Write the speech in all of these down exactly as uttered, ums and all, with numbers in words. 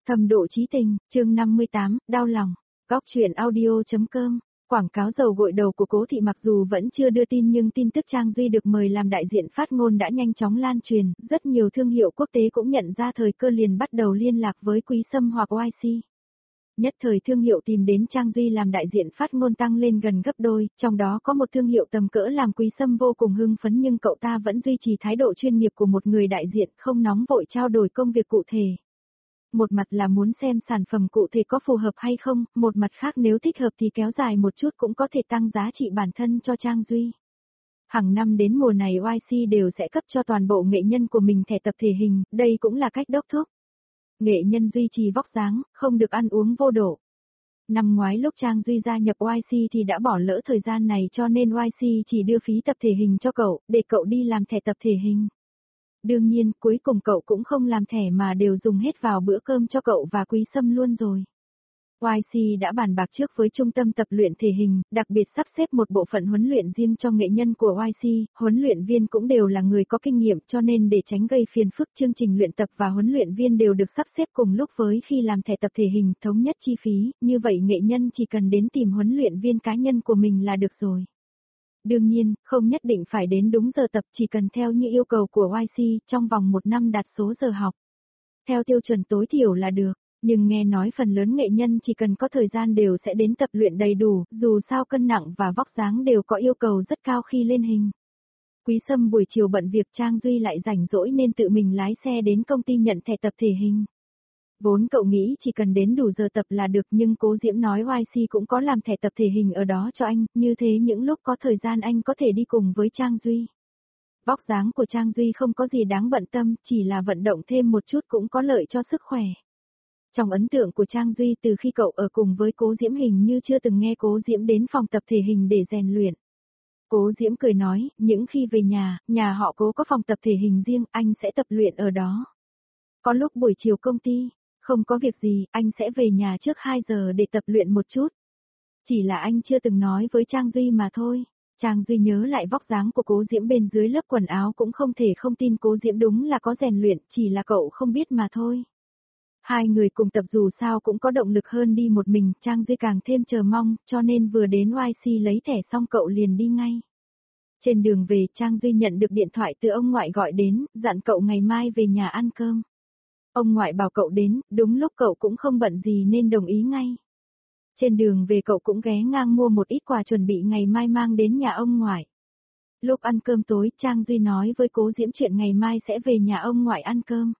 Thâm độ chí tình, chương năm mươi tám, đau lòng. Góc truyện audio.com. Quảng cáo dầu gội đầu của Cố Thị mặc dù vẫn chưa đưa tin nhưng tin tức Trang Duy được mời làm đại diện phát ngôn đã nhanh chóng lan truyền, rất nhiều thương hiệu quốc tế cũng nhận ra thời cơ liền bắt đầu liên lạc với Quý Sâm hoặc o i xê. Nhất thời thương hiệu tìm đến Trang Duy làm đại diện phát ngôn tăng lên gần gấp đôi, trong đó có một thương hiệu tầm cỡ làm Quý Sâm vô cùng hưng phấn nhưng cậu ta vẫn duy trì thái độ chuyên nghiệp của một người đại diện, không nóng vội trao đổi công việc cụ thể. Một mặt là muốn xem sản phẩm cụ thể có phù hợp hay không, một mặt khác nếu thích hợp thì kéo dài một chút cũng có thể tăng giá trị bản thân cho Trang Duy. Hàng năm đến mùa này o i xê đều sẽ cấp cho toàn bộ nghệ nhân của mình thẻ tập thể hình, đây cũng là cách đốc thúc nghệ nhân duy trì vóc dáng, không được ăn uống vô độ. Năm ngoái lúc Trang Duy gia nhập o i xê thì đã bỏ lỡ thời gian này cho nên o i xê chỉ đưa phí tập thể hình cho cậu, để cậu đi làm thẻ tập thể hình. Đương nhiên, cuối cùng cậu cũng không làm thẻ mà đều dùng hết vào bữa cơm cho cậu và Quý Sâm luôn rồi. o i xê đã bàn bạc trước với trung tâm tập luyện thể hình, đặc biệt sắp xếp một bộ phận huấn luyện riêng cho nghệ nhân của o i xê, huấn luyện viên cũng đều là người có kinh nghiệm cho nên để tránh gây phiền phức chương trình luyện tập và huấn luyện viên đều được sắp xếp cùng lúc với khi làm thẻ tập thể hình, thống nhất chi phí, như vậy nghệ nhân chỉ cần đến tìm huấn luyện viên cá nhân của mình là được rồi. Đương nhiên, không nhất định phải đến đúng giờ tập, chỉ cần theo như yêu cầu của o i xê, trong vòng một năm đạt số giờ học. Theo tiêu chuẩn tối thiểu là được, nhưng nghe nói phần lớn nghệ nhân chỉ cần có thời gian đều sẽ đến tập luyện đầy đủ, dù sao cân nặng và vóc dáng đều có yêu cầu rất cao khi lên hình. Quý Sâm buổi chiều bận việc Trang Duy lại rảnh rỗi nên tự mình lái xe đến công ty nhận thẻ tập thể hình. Vốn cậu nghĩ chỉ cần đến đủ giờ tập là được nhưng Cố Diễm nói o i xê cũng có làm thẻ tập thể hình ở đó cho anh, như thế những lúc có thời gian anh có thể đi cùng với Trang Duy. Vóc dáng của Trang Duy không có gì đáng bận tâm, chỉ là vận động thêm một chút cũng có lợi cho sức khỏe. Trong ấn tượng của Trang Duy từ khi cậu ở cùng với Cố Diễm hình như chưa từng nghe Cố Diễm đến phòng tập thể hình để rèn luyện. Cố Diễm cười nói, những khi về nhà, nhà họ Cố có phòng tập thể hình riêng, anh sẽ tập luyện ở đó. Có lúc buổi chiều công ty, không có việc gì, anh sẽ về nhà trước hai giờ để tập luyện một chút. Chỉ là anh chưa từng nói với Trang Duy mà thôi. Trang Duy nhớ lại vóc dáng của Cố Diễm bên dưới lớp quần áo cũng không thể không tin Cố Diễm đúng là có rèn luyện, chỉ là cậu không biết mà thôi. Hai người cùng tập dù sao cũng có động lực hơn đi một mình, Trang Duy càng thêm chờ mong, cho nên vừa đến o i xê lấy thẻ xong cậu liền đi ngay. Trên đường về Trang Duy nhận được điện thoại từ ông ngoại gọi đến, dặn cậu ngày mai về nhà ăn cơm. Ông ngoại bảo cậu đến, đúng lúc cậu cũng không bận gì nên đồng ý ngay. Trên đường về cậu cũng ghé ngang mua một ít quà chuẩn bị ngày mai mang đến nhà ông ngoại. Lúc ăn cơm tối, Trang Duy nói với Cố Diễm chuyện ngày mai sẽ về nhà ông ngoại ăn cơm.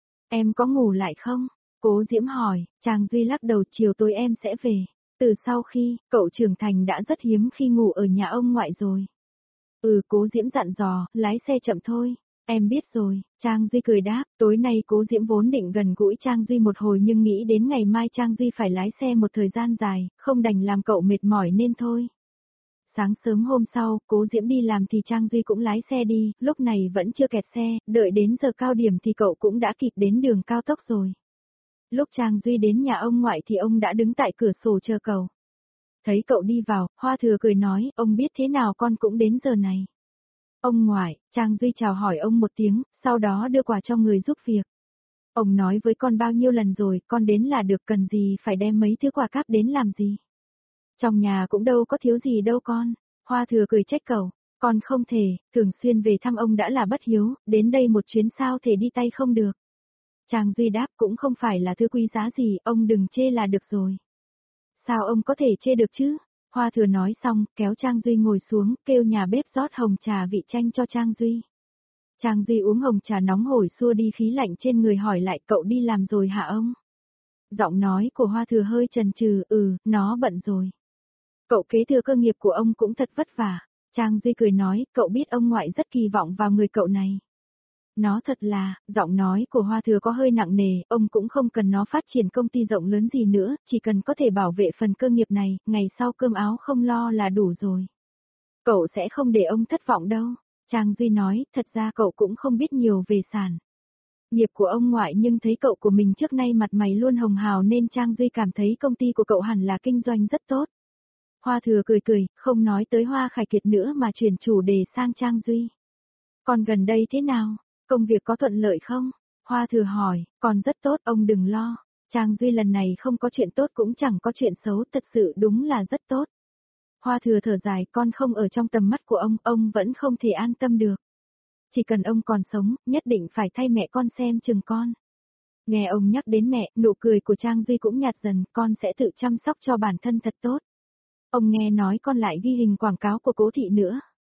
Em có ngủ lại không? Cố Diễm hỏi, Trang Duy lắc đầu chiều tối em sẽ về. Từ sau khi, cậu trưởng thành đã rất hiếm khi ngủ ở nhà ông ngoại rồi. Ừ, Cố Diễm dặn dò, lái xe chậm thôi. Em biết rồi, Trang Duy cười đáp, tối nay Cố Diễm vốn định gần gũi Trang Duy một hồi nhưng nghĩ đến ngày mai Trang Duy phải lái xe một thời gian dài, không đành làm cậu mệt mỏi nên thôi. Sáng sớm hôm sau, Cố Diễm đi làm thì Trang Duy cũng lái xe đi, lúc này vẫn chưa kẹt xe, đợi đến giờ cao điểm thì cậu cũng đã kịp đến đường cao tốc rồi. Lúc Trang Duy đến nhà ông ngoại thì ông đã đứng tại cửa sổ chờ cậu. Thấy cậu đi vào, Hoa Thừa cười nói, ông biết thế nào con cũng đến giờ này. Ông ngoại, Trang Duy chào hỏi ông một tiếng, sau đó đưa quà cho người giúp việc. Ông nói với con bao nhiêu lần rồi, con đến là được, cần gì phải đem mấy thứ quà cáp đến làm gì. Trong nhà cũng đâu có thiếu gì đâu con. Hoa Thừa cười trách cậu, con không thể, thường xuyên về thăm ông đã là bất hiếu, đến đây một chuyến sao thể đi tay không được. Trang Duy đáp cũng không phải là thứ quý giá gì, ông đừng chê là được rồi. Sao ông có thể chê được chứ? Hoa Thừa nói xong, kéo Trang Duy ngồi xuống, kêu nhà bếp rót hồng trà vị chanh cho Trang Duy. Trang Duy uống hồng trà nóng hổi xua đi khí lạnh trên người hỏi lại cậu đi làm rồi hả ông? Giọng nói của Hoa Thừa hơi chần chừ, ừ, nó bận rồi. Cậu kế thừa cơ nghiệp của ông cũng thật vất vả. Trang Duy cười nói, cậu biết ông ngoại rất kỳ vọng vào người cậu này. Nó thật là, giọng nói của Hoa Thừa có hơi nặng nề, ông cũng không cần nó phát triển công ty rộng lớn gì nữa, chỉ cần có thể bảo vệ phần cơ nghiệp này, ngày sau cơm áo không lo là đủ rồi. Cậu sẽ không để ông thất vọng đâu. Trang Duy nói, thật ra cậu cũng không biết nhiều về sản nghiệp của ông ngoại nhưng thấy cậu của mình trước nay mặt mày luôn hồng hào nên Trang Duy cảm thấy công ty của cậu hẳn là kinh doanh rất tốt. Hoa Thừa cười cười, không nói tới Hoa Khải Kiệt nữa mà chuyển chủ đề sang Trang Duy. Còn gần đây thế nào? Công việc có thuận lợi không? Hoa Thừa hỏi, còn rất tốt, ông đừng lo. Trang Duy lần này không có chuyện tốt cũng chẳng có chuyện xấu, thật sự đúng là rất tốt. Hoa Thừa thở dài, con không ở trong tầm mắt của ông, ông vẫn không thể an tâm được. Chỉ cần ông còn sống, nhất định phải thay mẹ con xem chừng con. Nghe ông nhắc đến mẹ, nụ cười của Trang Duy cũng nhạt dần, con sẽ tự chăm sóc cho bản thân thật tốt. Ông nghe nói con lại ghi hình quảng cáo của Cố thị nữa.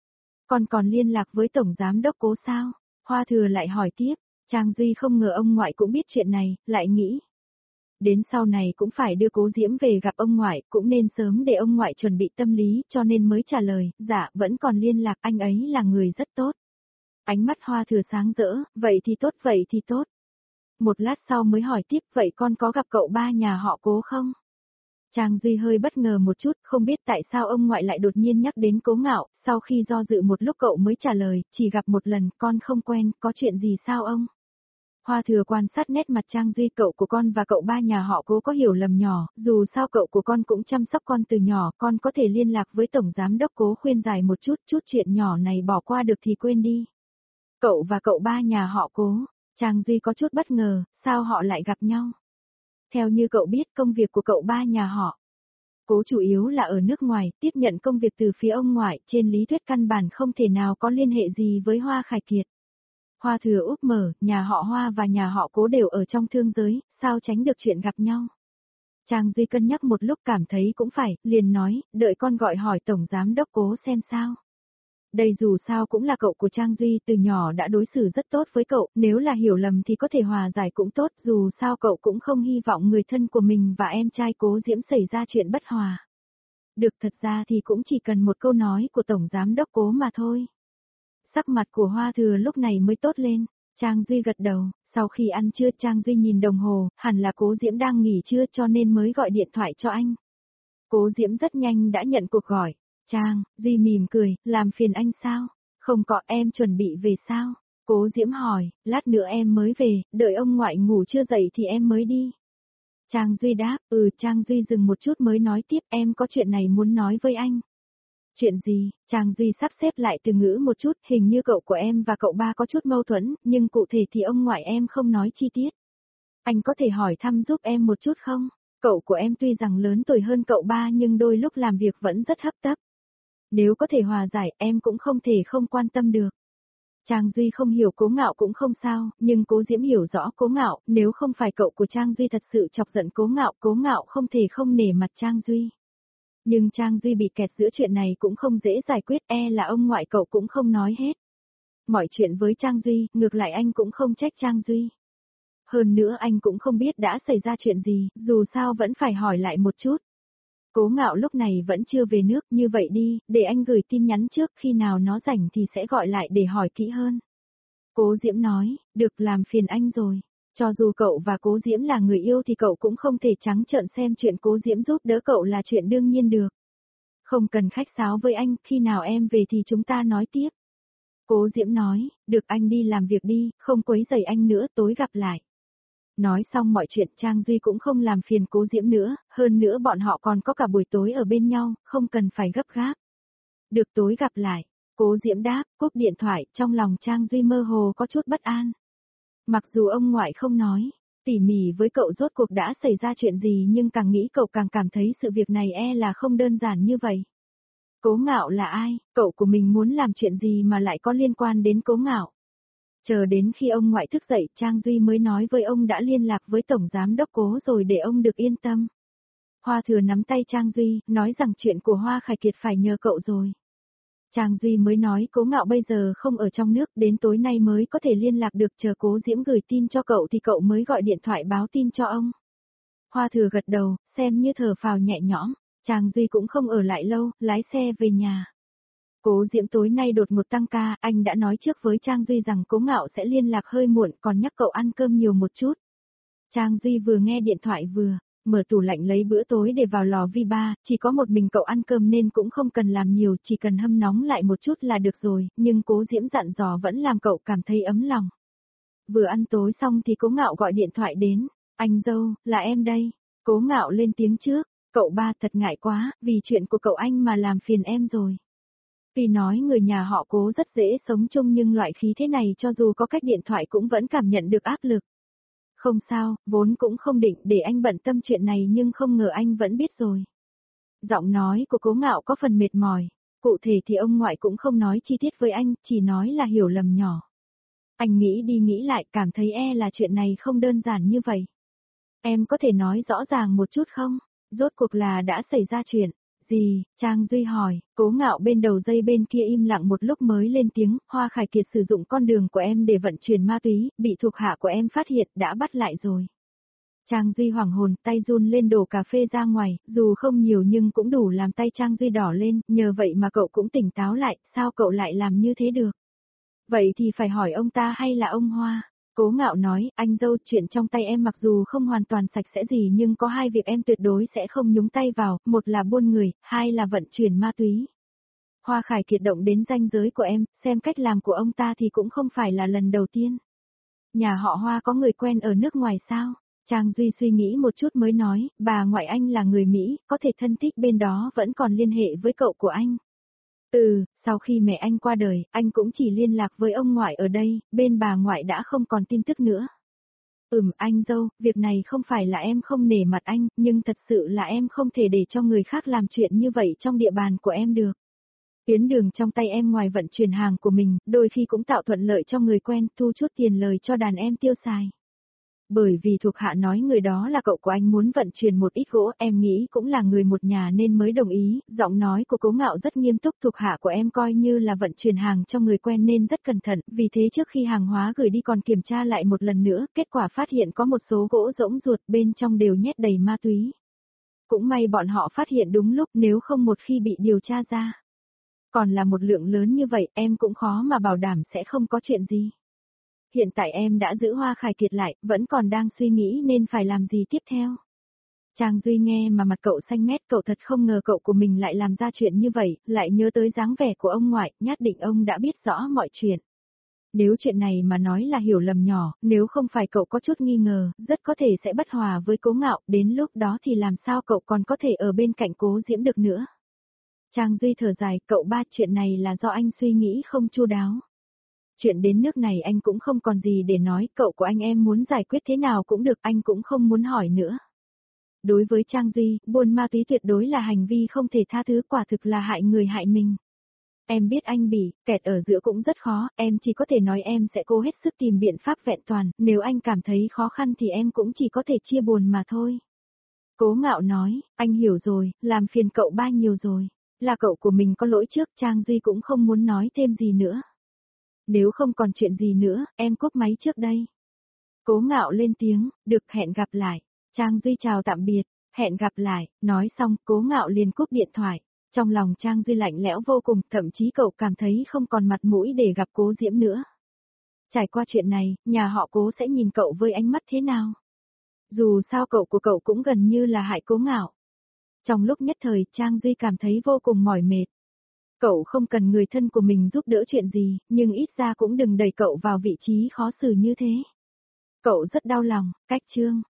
Con còn liên lạc với Tổng Giám đốc Cố sao? Hoa Thừa lại hỏi tiếp, Trang Duy không ngờ ông ngoại cũng biết chuyện này, lại nghĩ. Đến sau này cũng phải đưa Cố Diễm về gặp ông ngoại, cũng nên sớm để ông ngoại chuẩn bị tâm lý, cho nên mới trả lời, dạ, vẫn còn liên lạc, anh ấy là người rất tốt. Ánh mắt Hoa Thừa sáng rỡ, vậy thì tốt, vậy thì tốt. Một lát sau mới hỏi tiếp, vậy con có gặp cậu ba nhà họ Cố không? Trang Duy hơi bất ngờ một chút, không biết tại sao ông ngoại lại đột nhiên nhắc đến Cố Ngạo, sau khi do dự một lúc cậu mới trả lời, chỉ gặp một lần, con không quen, có chuyện gì sao ông? Hoa Thừa quan sát nét mặt Trang Duy, cậu của con và cậu ba nhà họ Cố có hiểu lầm nhỏ, dù sao cậu của con cũng chăm sóc con từ nhỏ, con có thể liên lạc với Tổng Giám đốc Cố khuyên giải một chút, chút chuyện nhỏ này bỏ qua được thì quên đi. Cậu và cậu ba nhà họ Cố, Trang Duy có chút bất ngờ, sao họ lại gặp nhau? Theo như cậu biết công việc của cậu ba nhà họ Cố chủ yếu là ở nước ngoài, tiếp nhận công việc từ phía ông ngoại, trên lý thuyết căn bản không thể nào có liên hệ gì với Hoa Khải Kiệt. Hoa Thừa úp mở, nhà họ Hoa và nhà họ Cố đều ở trong thương giới, sao tránh được chuyện gặp nhau. Trang Duy cân nhắc một lúc cảm thấy cũng phải, liền nói, đợi con gọi hỏi Tổng Giám đốc Cố xem sao. Đây dù sao cũng là cậu của Trang Duy, từ nhỏ đã đối xử rất tốt với cậu, nếu là hiểu lầm thì có thể hòa giải cũng tốt, dù sao cậu cũng không hy vọng người thân của mình và em trai Cố Diễm xảy ra chuyện bất hòa. Được, thật ra thì cũng chỉ cần một câu nói của Tổng Giám đốc Cố mà thôi. Sắc mặt của Hoa Thừa lúc này mới tốt lên, Trang Duy gật đầu, sau khi ăn trưa Trang Duy nhìn đồng hồ, hẳn là Cố Diễm đang nghỉ trưa cho nên mới gọi điện thoại cho anh. Cố Diễm rất nhanh đã nhận cuộc gọi. Trang, Duy mỉm cười, làm phiền anh sao? Không có, em chuẩn bị về sao? Cố Diễm hỏi, lát nữa em mới về, đợi ông ngoại ngủ chưa dậy thì em mới đi. Trang Duy đáp, ừ, Trang Duy dừng một chút mới nói tiếp, em có chuyện này muốn nói với anh. Chuyện gì? Trang Duy sắp xếp lại từ ngữ một chút, hình như cậu của em và cậu ba có chút mâu thuẫn, nhưng cụ thể thì ông ngoại em không nói chi tiết. Anh có thể hỏi thăm giúp em một chút không? Cậu của em tuy rằng lớn tuổi hơn cậu ba nhưng đôi lúc làm việc vẫn rất hấp tấp. Nếu có thể hòa giải, em cũng không thể không quan tâm được. Trang Duy không hiểu Cố Ngạo cũng không sao, nhưng Cố Diễm hiểu rõ Cố Ngạo, nếu không phải cậu của Trang Duy thật sự chọc giận Cố Ngạo, Cố Ngạo không thể không nể mặt Trang Duy. Nhưng Trang Duy bị kẹt giữa chuyện này cũng không dễ giải quyết, e là ông ngoại cậu cũng không nói hết. Mọi chuyện với Trang Duy, ngược lại anh cũng không trách Trang Duy. Hơn nữa anh cũng không biết đã xảy ra chuyện gì, dù sao vẫn phải hỏi lại một chút. Cố Ngạo lúc này vẫn chưa về nước, như vậy đi, để anh gửi tin nhắn trước, khi nào nó rảnh thì sẽ gọi lại để hỏi kỹ hơn. Cố Diễm nói, được, làm phiền anh rồi. Cho dù cậu và Cố Diễm là người yêu thì cậu cũng không thể trắng trợn xem chuyện Cố Diễm giúp đỡ cậu là chuyện đương nhiên được. Không cần khách sáo với anh, khi nào em về thì chúng ta nói tiếp. Cố Diễm nói, được, anh đi làm việc đi, không quấy rầy anh nữa, tối gặp lại. Nói xong mọi chuyện Trang Duy cũng không làm phiền Cố Diễm nữa, hơn nữa bọn họ còn có cả buổi tối ở bên nhau, không cần phải gấp gáp. Được, tối gặp lại. Cố Diễm đáp, cúp điện thoại, trong lòng Trang Duy mơ hồ có chút bất an. Mặc dù ông ngoại không nói, tỉ mỉ với cậu rốt cuộc đã xảy ra chuyện gì nhưng càng nghĩ cậu càng cảm thấy sự việc này e là không đơn giản như vậy. Cố Ngạo là ai, cậu của mình muốn làm chuyện gì mà lại có liên quan đến Cố Ngạo? Chờ đến khi ông ngoại thức dậy, Trang Duy mới nói với ông đã liên lạc với Tổng Giám đốc Cố rồi để ông được yên tâm. Hoa Thừa nắm tay Trang Duy, nói rằng chuyện của Hoa Khải Kiệt phải nhờ cậu rồi. Trang Duy mới nói Cố Ngạo bây giờ không ở trong nước, đến tối nay mới có thể liên lạc được, chờ Cố Diễm gửi tin cho cậu thì cậu mới gọi điện thoại báo tin cho ông. Hoa Thừa gật đầu, xem như thở phào nhẹ nhõm, Trang Duy cũng không ở lại lâu, lái xe về nhà. Cố Diễm tối nay đột ngột tăng ca, anh đã nói trước với Trang Duy rằng Cố Ngạo sẽ liên lạc hơi muộn, còn nhắc cậu ăn cơm nhiều một chút. Trang Duy vừa nghe điện thoại vừa mở tủ lạnh lấy bữa tối để vào lò vi ba, chỉ có một mình cậu ăn cơm nên cũng không cần làm nhiều, chỉ cần hâm nóng lại một chút là được rồi, nhưng Cố Diễm dặn dò vẫn làm cậu cảm thấy ấm lòng. Vừa ăn tối xong thì Cố Ngạo gọi điện thoại đến, anh dâu, là em đây. Cố Ngạo lên tiếng trước, cậu ba thật ngại quá, vì chuyện của cậu anh mà làm phiền em rồi. Tuy nói người nhà họ Cố rất dễ sống chung nhưng loại khí thế này cho dù có cách điện thoại cũng vẫn cảm nhận được áp lực. Không sao, vốn cũng không định để anh bận tâm chuyện này nhưng không ngờ anh vẫn biết rồi. Giọng nói của Cố Ngạo có phần mệt mỏi. Cụ thể thì ông ngoại cũng không nói chi tiết với anh, chỉ nói là hiểu lầm nhỏ. Anh nghĩ đi nghĩ lại cảm thấy e là chuyện này không đơn giản như vậy. Em có thể nói rõ ràng một chút không? Rốt cuộc là đã xảy ra chuyện. Gì? Trang Duy hỏi, Cố Ngạo bên đầu dây bên kia im lặng một lúc mới lên tiếng, Hoa Khải Kiệt sử dụng con đường của em để vận chuyển ma túy, bị thuộc hạ của em phát hiện đã bắt lại rồi. Trang Duy hoảng hồn, tay run lên đổ cà phê ra ngoài, dù không nhiều nhưng cũng đủ làm tay Trang Duy đỏ lên, nhờ vậy mà cậu cũng tỉnh táo lại, sao cậu lại làm như thế được? Vậy thì phải hỏi ông ta hay là ông Hoa? Cố Ngạo nói, anh dâu, chuyện trong tay em mặc dù không hoàn toàn sạch sẽ gì nhưng có hai việc em tuyệt đối sẽ không nhúng tay vào, một là buôn người, hai là vận chuyển ma túy. Hoa Khải Kiệt động đến ranh giới của em, xem cách làm của ông ta thì cũng không phải là lần đầu tiên. Nhà họ Hoa có người quen ở nước ngoài sao? Trang Duy suy nghĩ một chút mới nói, bà ngoại anh là người Mỹ, có thể thân thích bên đó vẫn còn liên hệ với cậu của anh. Ừ, sau khi mẹ anh qua đời, anh cũng chỉ liên lạc với ông ngoại ở đây, bên bà ngoại đã không còn tin tức nữa. Ừm, anh dâu, việc này không phải là em không nể mặt anh, nhưng thật sự là em không thể để cho người khác làm chuyện như vậy trong địa bàn của em được. Tuyến đường trong tay em ngoài vận chuyển hàng của mình, đôi khi cũng tạo thuận lợi cho người quen, thu chút tiền lời cho đàn em tiêu xài. Bởi vì thuộc hạ nói người đó là cậu của anh muốn vận chuyển một ít gỗ, em nghĩ cũng là người một nhà nên mới đồng ý, giọng nói của Cố Ngạo rất nghiêm túc, thuộc hạ của em coi như là vận chuyển hàng cho người quen nên rất cẩn thận, vì thế trước khi hàng hóa gửi đi còn kiểm tra lại một lần nữa, kết quả phát hiện có một số gỗ rỗng ruột bên trong đều nhét đầy ma túy. Cũng may bọn họ phát hiện đúng lúc, nếu không một khi bị điều tra ra. Còn là một lượng lớn như vậy, em cũng khó mà bảo đảm sẽ không có chuyện gì. Hiện tại em đã giữ Hoa Khải Kiệt lại, vẫn còn đang suy nghĩ nên phải làm gì tiếp theo. Trang Duy nghe mà mặt cậu xanh mét, cậu thật không ngờ cậu của mình lại làm ra chuyện như vậy, lại nhớ tới dáng vẻ của ông ngoại, nhất định ông đã biết rõ mọi chuyện. Nếu chuyện này mà nói là hiểu lầm nhỏ, nếu không phải cậu có chút nghi ngờ, rất có thể sẽ bất hòa với Cố Ngạo, đến lúc đó thì làm sao cậu còn có thể ở bên cạnh Cố Diễm được nữa. Trang Duy thở dài, cậu ba, chuyện này là do anh suy nghĩ không chu đáo. Chuyện đến nước này anh cũng không còn gì để nói, cậu của anh em muốn giải quyết thế nào cũng được, anh cũng không muốn hỏi nữa. Đối với Trang Duy, buôn ma túy tuyệt đối là hành vi không thể tha thứ, quả thực là hại người hại mình. Em biết anh bị kẹt ở giữa cũng rất khó, em chỉ có thể nói em sẽ cố hết sức tìm biện pháp vẹn toàn, nếu anh cảm thấy khó khăn thì em cũng chỉ có thể chia buồn mà thôi. Cố Ngạo nói, anh hiểu rồi, làm phiền cậu ba nhiều rồi, là cậu của mình có lỗi trước, Trang Duy cũng không muốn nói thêm gì nữa. Nếu không còn chuyện gì nữa, em cúp máy trước đây. Cố Ngạo lên tiếng, được, hẹn gặp lại. Trang Duy chào tạm biệt, hẹn gặp lại, nói xong, Cố Ngạo liền cúp điện thoại. Trong lòng Trang Duy lạnh lẽo vô cùng, thậm chí cậu cảm thấy không còn mặt mũi để gặp Cố Diễm nữa. Trải qua chuyện này, nhà họ Cố sẽ nhìn cậu với ánh mắt thế nào? Dù sao cậu của cậu cũng gần như là hại Cố Ngạo. Trong lúc nhất thời, Trang Duy cảm thấy vô cùng mỏi mệt. Cậu không cần người thân của mình giúp đỡ chuyện gì, nhưng ít ra cũng đừng đẩy cậu vào vị trí khó xử như thế. Cậu rất đau lòng, cách chương.